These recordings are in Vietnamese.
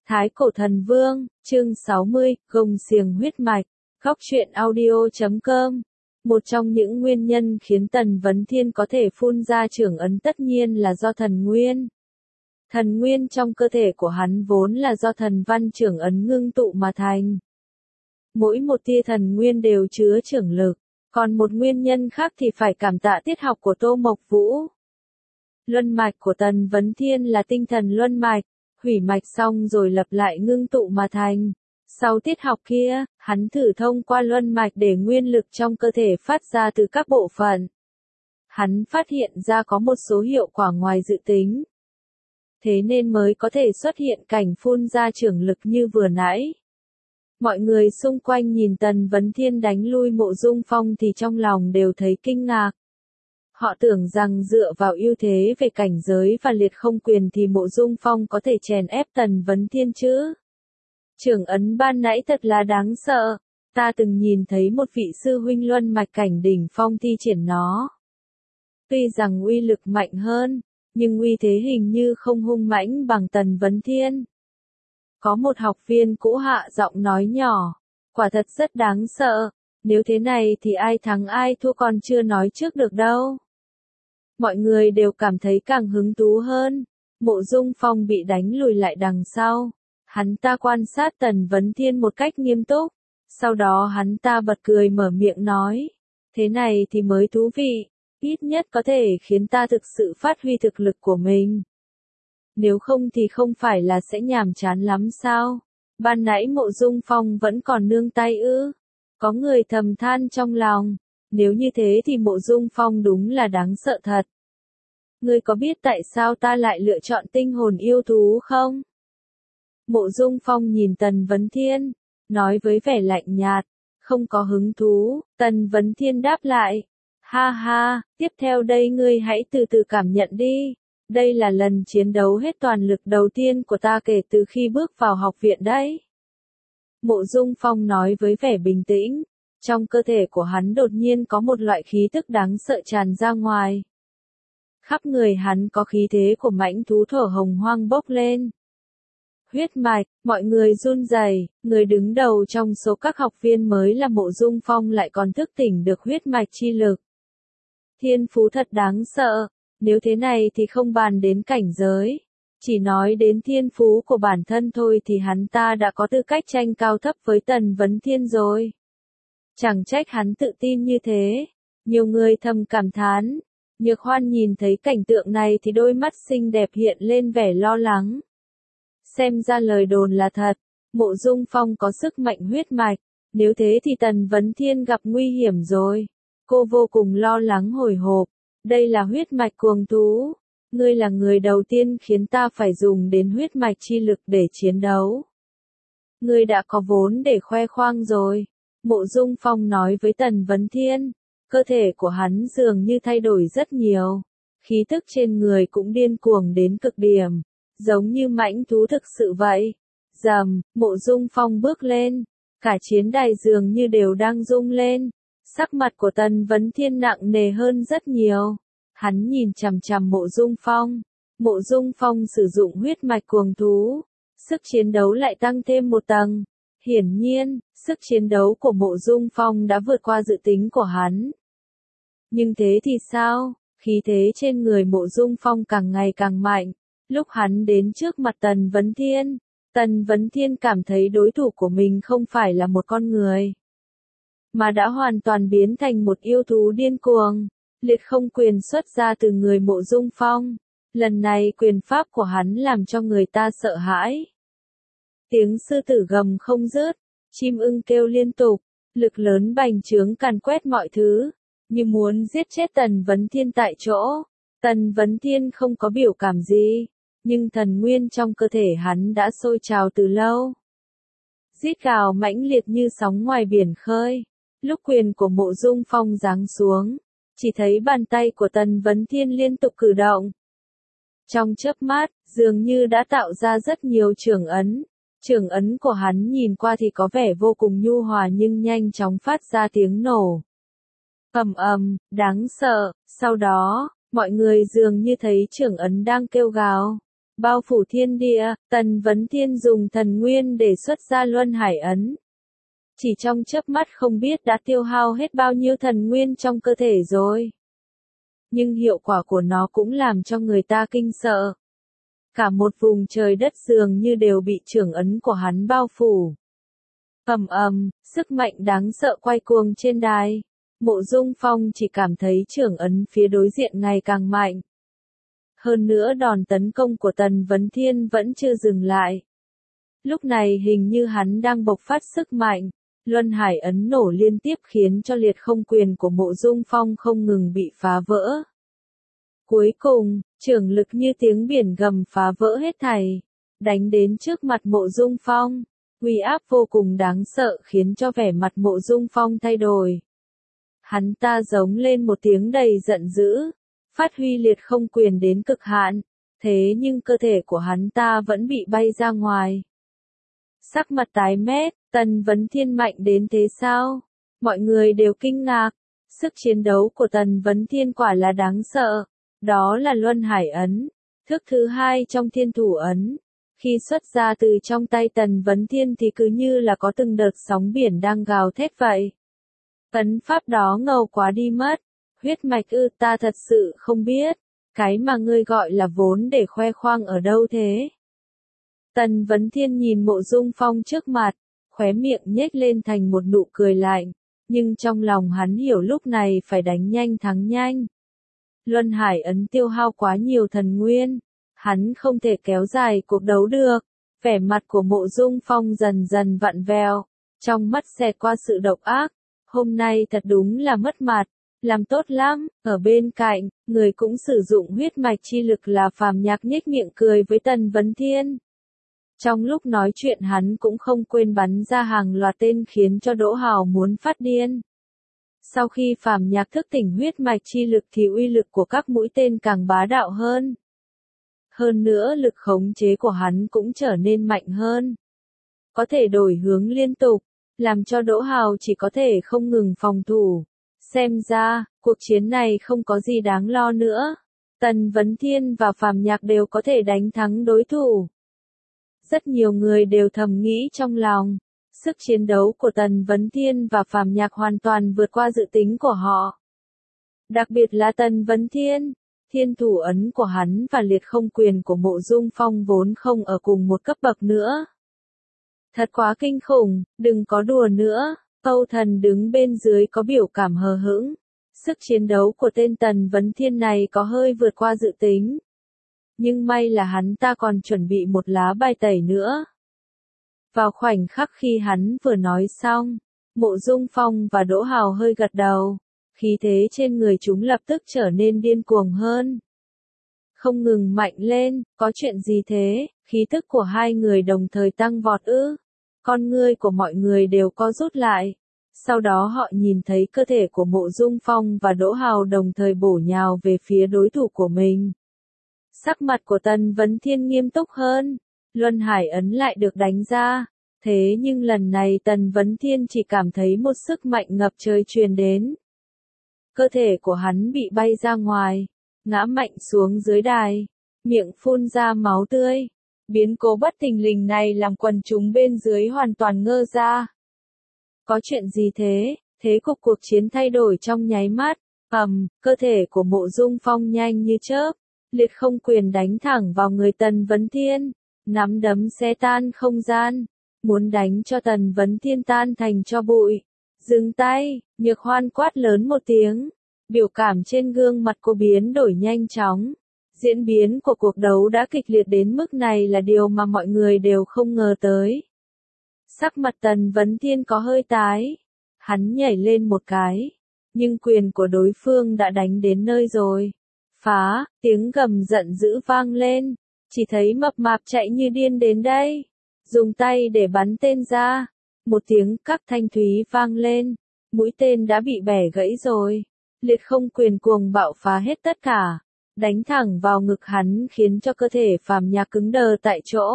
Thái Cổ Thần Vương, chương 60, gông xiềng huyết mạch, Góc truyện audio.com. Một trong những nguyên nhân khiến Tần Vấn Thiên có thể phun ra trưởng ấn tất nhiên là do thần nguyên. Thần nguyên trong cơ thể của hắn vốn là do thần văn trưởng ấn ngưng tụ mà thành. Mỗi một tia thần nguyên đều chứa trưởng lực, còn một nguyên nhân khác thì phải cảm tạ tiết học của Tô Mộc Vũ. Luân mạch của Tần Vấn Thiên là tinh thần luân mạch, hủy mạch xong rồi lập lại ngưng tụ mà thành. Sau tiết học kia, hắn thử thông qua luân mạch để nguyên lực trong cơ thể phát ra từ các bộ phận. Hắn phát hiện ra có một số hiệu quả ngoài dự tính. Thế nên mới có thể xuất hiện cảnh phun ra trưởng lực như vừa nãy. Mọi người xung quanh nhìn Tần Vấn Thiên đánh lui Mộ Dung Phong thì trong lòng đều thấy kinh ngạc. Họ tưởng rằng dựa vào ưu thế về cảnh giới và liệt không quyền thì Mộ Dung Phong có thể chèn ép Tần Vấn Thiên chứ. Trưởng ấn ban nãy thật là đáng sợ, ta từng nhìn thấy một vị sư huynh luân mạch cảnh đỉnh phong thi triển nó. Tuy rằng uy lực mạnh hơn, nhưng uy thế hình như không hung mãnh bằng Tần Vấn Thiên. Có một học viên cũ hạ giọng nói nhỏ, quả thật rất đáng sợ, nếu thế này thì ai thắng ai thua còn chưa nói trước được đâu. Mọi người đều cảm thấy càng hứng thú hơn. Mộ Dung Phong bị đánh lùi lại đằng sau. Hắn ta quan sát Tần Vấn Thiên một cách nghiêm túc. Sau đó hắn ta bật cười mở miệng nói. Thế này thì mới thú vị. Ít nhất có thể khiến ta thực sự phát huy thực lực của mình. Nếu không thì không phải là sẽ nhàm chán lắm sao? Ban nãy Mộ Dung Phong vẫn còn nương tay ư? Có người thầm than trong lòng. Nếu như thế thì Mộ Dung Phong đúng là đáng sợ thật. Ngươi có biết tại sao ta lại lựa chọn tinh hồn yêu thú không? Mộ Dung Phong nhìn Tần Vấn Thiên, nói với vẻ lạnh nhạt, không có hứng thú. Tần Vấn Thiên đáp lại, ha ha, tiếp theo đây ngươi hãy từ từ cảm nhận đi. Đây là lần chiến đấu hết toàn lực đầu tiên của ta kể từ khi bước vào học viện đấy. Mộ Dung Phong nói với vẻ bình tĩnh. Trong cơ thể của hắn đột nhiên có một loại khí tức đáng sợ tràn ra ngoài. Khắp người hắn có khí thế của mãnh thú thổ hồng hoang bốc lên. Huyết mạch, mọi người run rẩy, người đứng đầu trong số các học viên mới là Mộ Dung Phong lại còn thức tỉnh được huyết mạch chi lực. Thiên phú thật đáng sợ, nếu thế này thì không bàn đến cảnh giới. Chỉ nói đến thiên phú của bản thân thôi thì hắn ta đã có tư cách tranh cao thấp với Tần Vấn Thiên rồi. Chẳng trách hắn tự tin như thế. Nhiều người thầm cảm thán. Nhược Hoan nhìn thấy cảnh tượng này thì đôi mắt xinh đẹp hiện lên vẻ lo lắng. Xem ra lời đồn là thật. Mộ Dung Phong có sức mạnh huyết mạch. Nếu thế thì Tần Vấn Thiên gặp nguy hiểm rồi. Cô vô cùng lo lắng hồi hộp. Đây là huyết mạch cuồng thú. Ngươi là người đầu tiên khiến ta phải dùng đến huyết mạch chi lực để chiến đấu. Ngươi đã có vốn để khoe khoang rồi. Mộ Dung Phong nói với Tần Vấn Thiên, cơ thể của hắn dường như thay đổi rất nhiều, khí tức trên người cũng điên cuồng đến cực điểm, giống như mãnh thú thực sự vậy. Rầm, Mộ Dung Phong bước lên, cả chiến đài dường như đều đang rung lên, sắc mặt của Tần Vấn Thiên nặng nề hơn rất nhiều. Hắn nhìn chằm chằm Mộ Dung Phong. Mộ Dung Phong sử dụng huyết mạch cuồng thú, sức chiến đấu lại tăng thêm một tầng. Hiển nhiên, sức chiến đấu của Mộ Dung Phong đã vượt qua dự tính của hắn. Nhưng thế thì sao? Khí thế trên người Mộ Dung Phong càng ngày càng mạnh. Lúc hắn đến trước mặt Tần Vấn Thiên cảm thấy đối thủ của mình không phải là một con người, mà đã hoàn toàn biến thành một yêu thú điên cuồng. Liệt không quyền xuất ra từ người Mộ Dung Phong. Lần này quyền pháp của hắn làm cho người ta sợ hãi. Tiếng sư tử gầm không dứt, chim ưng kêu liên tục, lực lớn bành trướng càn quét mọi thứ, như muốn giết chết Tần Vấn Thiên tại chỗ. Tần Vấn Thiên không có biểu cảm gì, nhưng thần nguyên trong cơ thể hắn đã sôi trào từ lâu. Rít gào mãnh liệt như sóng ngoài biển khơi. Lúc quyền của Mộ Dung Phong giáng xuống, chỉ thấy bàn tay của Tần Vấn Thiên liên tục cử động. Trong chớp mắt, dường như đã tạo ra rất nhiều trưởng ấn. Trưởng ấn của hắn nhìn qua thì có vẻ vô cùng nhu hòa nhưng nhanh chóng phát ra tiếng nổ. Ầm ầm, đáng sợ. Sau đó, mọi người dường như thấy trưởng ấn đang kêu gào. bao phủ thiên địa, Tần Vấn Thiên dùng thần nguyên để xuất ra Luân Hải Ấn. Chỉ trong chớp mắt không biết đã tiêu hao hết bao nhiêu thần nguyên trong cơ thể rồi. Nhưng hiệu quả của nó cũng làm cho người ta kinh sợ. Cả một vùng trời đất dường như đều bị chưởng ấn của hắn bao phủ. Ầm ầm, sức mạnh đáng sợ quay cuồng trên đài. Mộ Dung Phong chỉ cảm thấy chưởng ấn phía đối diện ngày càng mạnh. Hơn nữa đòn tấn công của Tần Vấn Thiên vẫn chưa dừng lại. Lúc này hình như hắn đang bộc phát sức mạnh. Luân Hải Ấn nổ liên tiếp khiến cho liệt không quyền của Mộ Dung Phong không ngừng bị phá vỡ. Cuối cùng, chưởng lực như tiếng biển gầm phá vỡ hết thảy, đánh đến trước mặt Mộ Dung Phong. Uy áp vô cùng đáng sợ khiến cho vẻ mặt Mộ Dung Phong thay đổi. Hắn ta giống lên một tiếng đầy giận dữ, phát huy liệt không quyền đến cực hạn, thế nhưng cơ thể của hắn ta vẫn bị bay ra ngoài. Sắc mặt tái mét, Tần Vấn Thiên mạnh đến thế sao? Mọi người đều kinh ngạc. Sức chiến đấu của Tần Vấn Thiên quả là đáng sợ. Đó là Luân Hải Ấn, thức thứ hai trong Thiên Thủ Ấn. Khi xuất ra từ trong tay Tần Vấn Thiên thì cứ như là có từng đợt sóng biển đang gào thét vậy. Ấn pháp đó ngầu quá đi mất. Huyết mạch ư, ta thật sự không biết. Cái mà ngươi gọi là vốn để khoe khoang ở đâu thế? Tần Vấn Thiên nhìn Mộ Dung Phong trước mặt, khóe miệng nhếch lên thành một nụ cười lạnh, nhưng trong lòng hắn hiểu lúc này phải đánh nhanh thắng nhanh. Luân Hải Ấn tiêu hao quá nhiều thần nguyên, hắn không thể kéo dài cuộc đấu được. Vẻ mặt của Mộ Dung Phong dần dần vặn vẹo, trong mắt xẹt qua sự độc ác. Hôm nay thật đúng là mất mặt, làm tốt lắm. Ở bên cạnh, người cũng sử dụng huyết mạch chi lực là Phàm Nhạc nhếch miệng cười với Tần Vấn Thiên. Trong lúc nói chuyện hắn cũng không quên bắn ra hàng loạt tên khiến cho Đỗ Hào muốn phát điên. Sau khi Phàm Nhạc thức tỉnh huyết mạch chi lực thì uy lực của các mũi tên càng bá đạo hơn. Hơn nữa lực khống chế của hắn cũng trở nên mạnh hơn. Có thể đổi hướng liên tục, làm cho Đỗ Hào chỉ có thể không ngừng phòng thủ. Xem ra, cuộc chiến này không có gì đáng lo nữa. Tần Vấn Thiên và Phàm Nhạc đều có thể đánh thắng đối thủ. Rất nhiều người đều thầm nghĩ trong lòng, sức chiến đấu của Tần Vấn Thiên và Phàm Nhạc hoàn toàn vượt qua dự tính của họ. Đặc biệt là Tần Vấn Thiên, Thiên Thủ Ấn của hắn và liệt không quyền của Mộ Dung Phong vốn không ở cùng một cấp bậc nữa. Thật quá kinh khủng, đừng có đùa nữa. Âu Thần đứng bên dưới có biểu cảm hờ hững. Sức chiến đấu của tên Tần Vấn Thiên này có hơi vượt qua dự tính. Nhưng may là hắn ta còn chuẩn bị một lá bài tẩy nữa. Vào khoảnh khắc khi hắn vừa nói xong, Mộ Dung Phong và Đỗ Hào hơi gật đầu. Khí thế trên người chúng lập tức trở nên điên cuồng hơn. Không ngừng mạnh lên, có chuyện gì thế? Khí tức của hai người đồng thời tăng vọt ư? Con ngươi của mọi người đều co rút lại. Sau đó họ nhìn thấy cơ thể của Mộ Dung Phong và Đỗ Hào đồng thời bổ nhào về phía đối thủ của mình. Sắc mặt của Tần Vấn Thiên nghiêm túc hơn. Luân Hải Ấn lại được đánh ra. Thế nhưng lần này Tần Vấn Thiên chỉ cảm thấy một sức mạnh ngập trời truyền đến. Cơ thể của hắn bị bay ra ngoài, ngã mạnh xuống dưới đài, miệng phun ra máu tươi. Biến cố bất thình lình này làm quần chúng bên dưới hoàn toàn ngơ ra. Có chuyện gì thế? Thế cục cuộc chiến thay đổi trong nháy mắt. Cơ thể của Mộ Dung Phong nhanh như chớp, liệt không quyền đánh thẳng vào người Tần Vấn Thiên, nắm đấm xé tan không gian, muốn đánh cho Tần Vấn Thiên tan thành tro bụi. Dừng tay, Nhược Hoan quát lớn một tiếng, biểu cảm trên gương mặt cô biến đổi nhanh chóng. Diễn biến của cuộc đấu đã kịch liệt đến mức này là điều mà mọi người đều không ngờ tới. Sắc mặt Tần Vấn Thiên có hơi tái, hắn nhảy lên một cái, nhưng quyền của đối phương đã đánh đến nơi rồi. Phá, tiếng gầm giận dữ vang lên, chỉ thấy mập mạp chạy như điên đến đây, dùng tay để bắn tên ra. Một tiếng các thanh thúy vang lên, mũi tên đã bị bẻ gãy rồi. Liệt không quyền cuồng bạo phá hết tất cả, đánh thẳng vào ngực hắn khiến cho cơ thể Phàm Nhạc cứng đờ tại chỗ.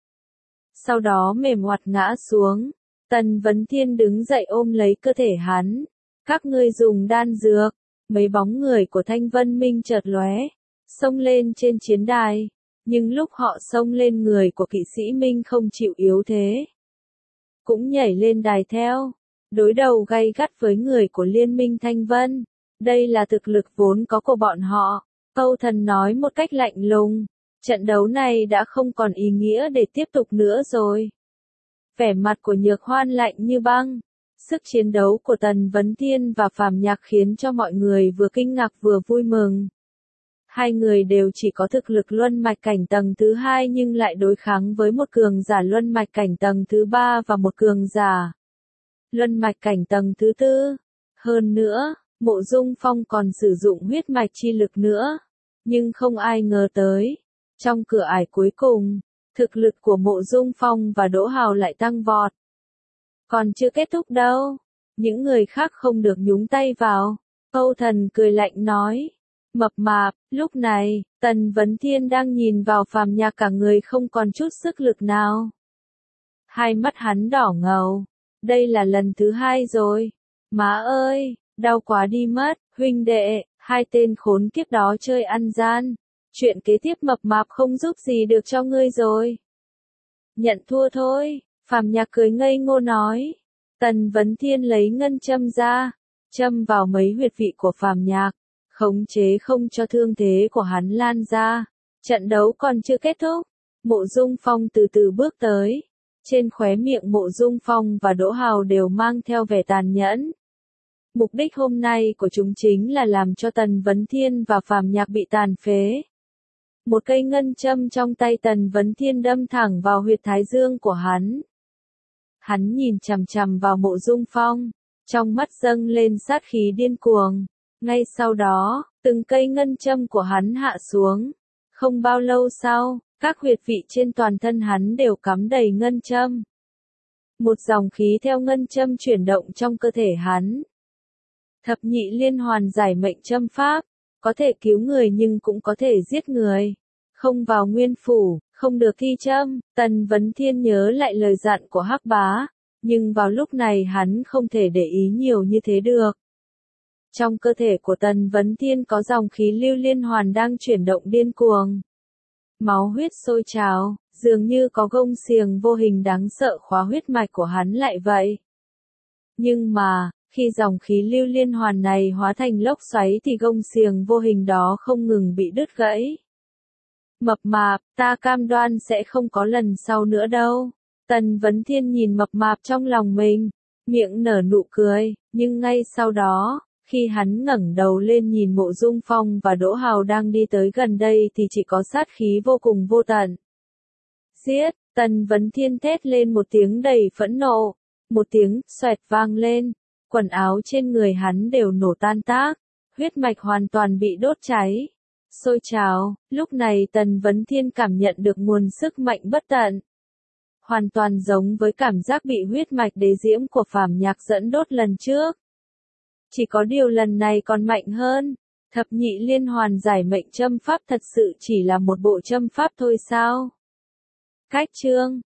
Sau đó mềm oặt ngã xuống, Tần Vấn Thiên đứng dậy ôm lấy cơ thể hắn. Các ngươi dùng đan dược. Mấy bóng người của Thanh Vân Minh chợt lóe, xông lên trên chiến đài. Nhưng lúc họ xông lên người của kỵ sĩ Minh không chịu yếu thế, cũng nhảy lên đài theo, đối đầu gay gắt với người của Liên minh Thanh Vân. Đây là thực lực vốn có của bọn họ. Câu Thần nói một cách lạnh lùng, trận đấu này đã không còn ý nghĩa để tiếp tục nữa rồi. Vẻ mặt của Nhược Hoan lạnh như băng. Sức chiến đấu của Tần Vấn Thiên và Phàm Nhạc khiến cho mọi người vừa kinh ngạc vừa vui mừng. Hai người đều chỉ có thực lực luân mạch cảnh tầng thứ 2 nhưng lại đối kháng với một cường giả luân mạch cảnh tầng thứ 3 và một cường giả luân mạch cảnh tầng thứ 4. Hơn nữa, Mộ Dung Phong còn sử dụng huyết mạch chi lực nữa. Nhưng không ai ngờ tới, trong cửa ải cuối cùng, thực lực của Mộ Dung Phong và Đỗ Hào lại tăng vọt. Còn chưa kết thúc đâu, những người khác không được nhúng tay vào. Câu Thần cười lạnh nói. Mập mạp, lúc này, Tần Vấn Thiên đang nhìn vào Phàm Nhạc cả người không còn chút sức lực nào. Hai mắt hắn đỏ ngầu. Đây là lần thứ 2 rồi. Má ơi, đau quá đi mất, huynh đệ, hai tên khốn kiếp đó chơi ăn gian. Chuyện kế tiếp mập mạp không giúp gì được cho ngươi rồi. Nhận thua thôi, Phàm Nhạc cười ngây ngô nói. Tần Vấn Thiên lấy ngân châm ra, châm vào mấy huyệt vị của Phàm Nhạc, khống chế không cho thương thế của hắn lan ra. Trận đấu còn chưa kết thúc, Mộ Dung Phong từ từ bước tới. Trên khóe miệng Mộ Dung Phong và Đỗ Hào đều mang theo vẻ tàn nhẫn. Mục đích hôm nay của chúng chính là làm cho Tần Vấn Thiên và Phàm Nhạc bị tàn phế. Một cây ngân châm trong tay Tần Vấn Thiên đâm thẳng vào huyệt thái dương của hắn. Hắn nhìn chằm chằm vào Mộ Dung Phong, trong mắt dâng lên sát khí điên cuồng. Ngay sau đó, từng cây ngân châm của hắn hạ xuống. Không bao lâu sau, các huyệt vị trên toàn thân hắn đều cắm đầy ngân châm. Một dòng khí theo ngân châm chuyển động trong cơ thể hắn. Thập nhị liên hoàn giải mệnh châm pháp, có thể cứu người nhưng cũng có thể giết người. Không vào nguyên phủ, không được thi châm. Tần Vấn Thiên nhớ lại lời dặn của Hắc Bá, nhưng vào lúc này hắn không thể để ý nhiều như thế được. Trong cơ thể của Tần Vấn Thiên có dòng khí lưu liên hoàn đang chuyển động điên cuồng. Máu huyết sôi trào, dường như có gông xiềng vô hình đáng sợ khóa huyết mạch của hắn lại vậy. Nhưng mà, khi dòng khí lưu liên hoàn này hóa thành lốc xoáy thì gông xiềng vô hình đó không ngừng bị đứt gãy. Mập mạp, ta cam đoan sẽ không có lần sau nữa đâu. Tần Vấn Thiên nhìn mập mạp trong lòng mình, miệng nở nụ cười, nhưng ngay sau đó, khi hắn ngẩng đầu lên nhìn Mộ Dung Phong và Đỗ Hào đang đi tới gần đây thì chỉ có sát khí vô cùng vô tận. Giết, Tần Vấn Thiên thét lên một tiếng đầy phẫn nộ, một tiếng xoẹt vang lên, quần áo trên người hắn đều nổ tan tác, huyết mạch hoàn toàn bị đốt cháy, sôi trào. Lúc này Tần Vấn Thiên cảm nhận được nguồn sức mạnh bất tận, hoàn toàn giống với cảm giác bị huyết mạch đế diễm của Phàm Nhạc dẫn đốt lần trước. Chỉ có điều lần này còn mạnh hơn. Thập nhị liên hoàn giải mệnh châm pháp thật sự chỉ là một bộ châm pháp thôi sao? Cách chương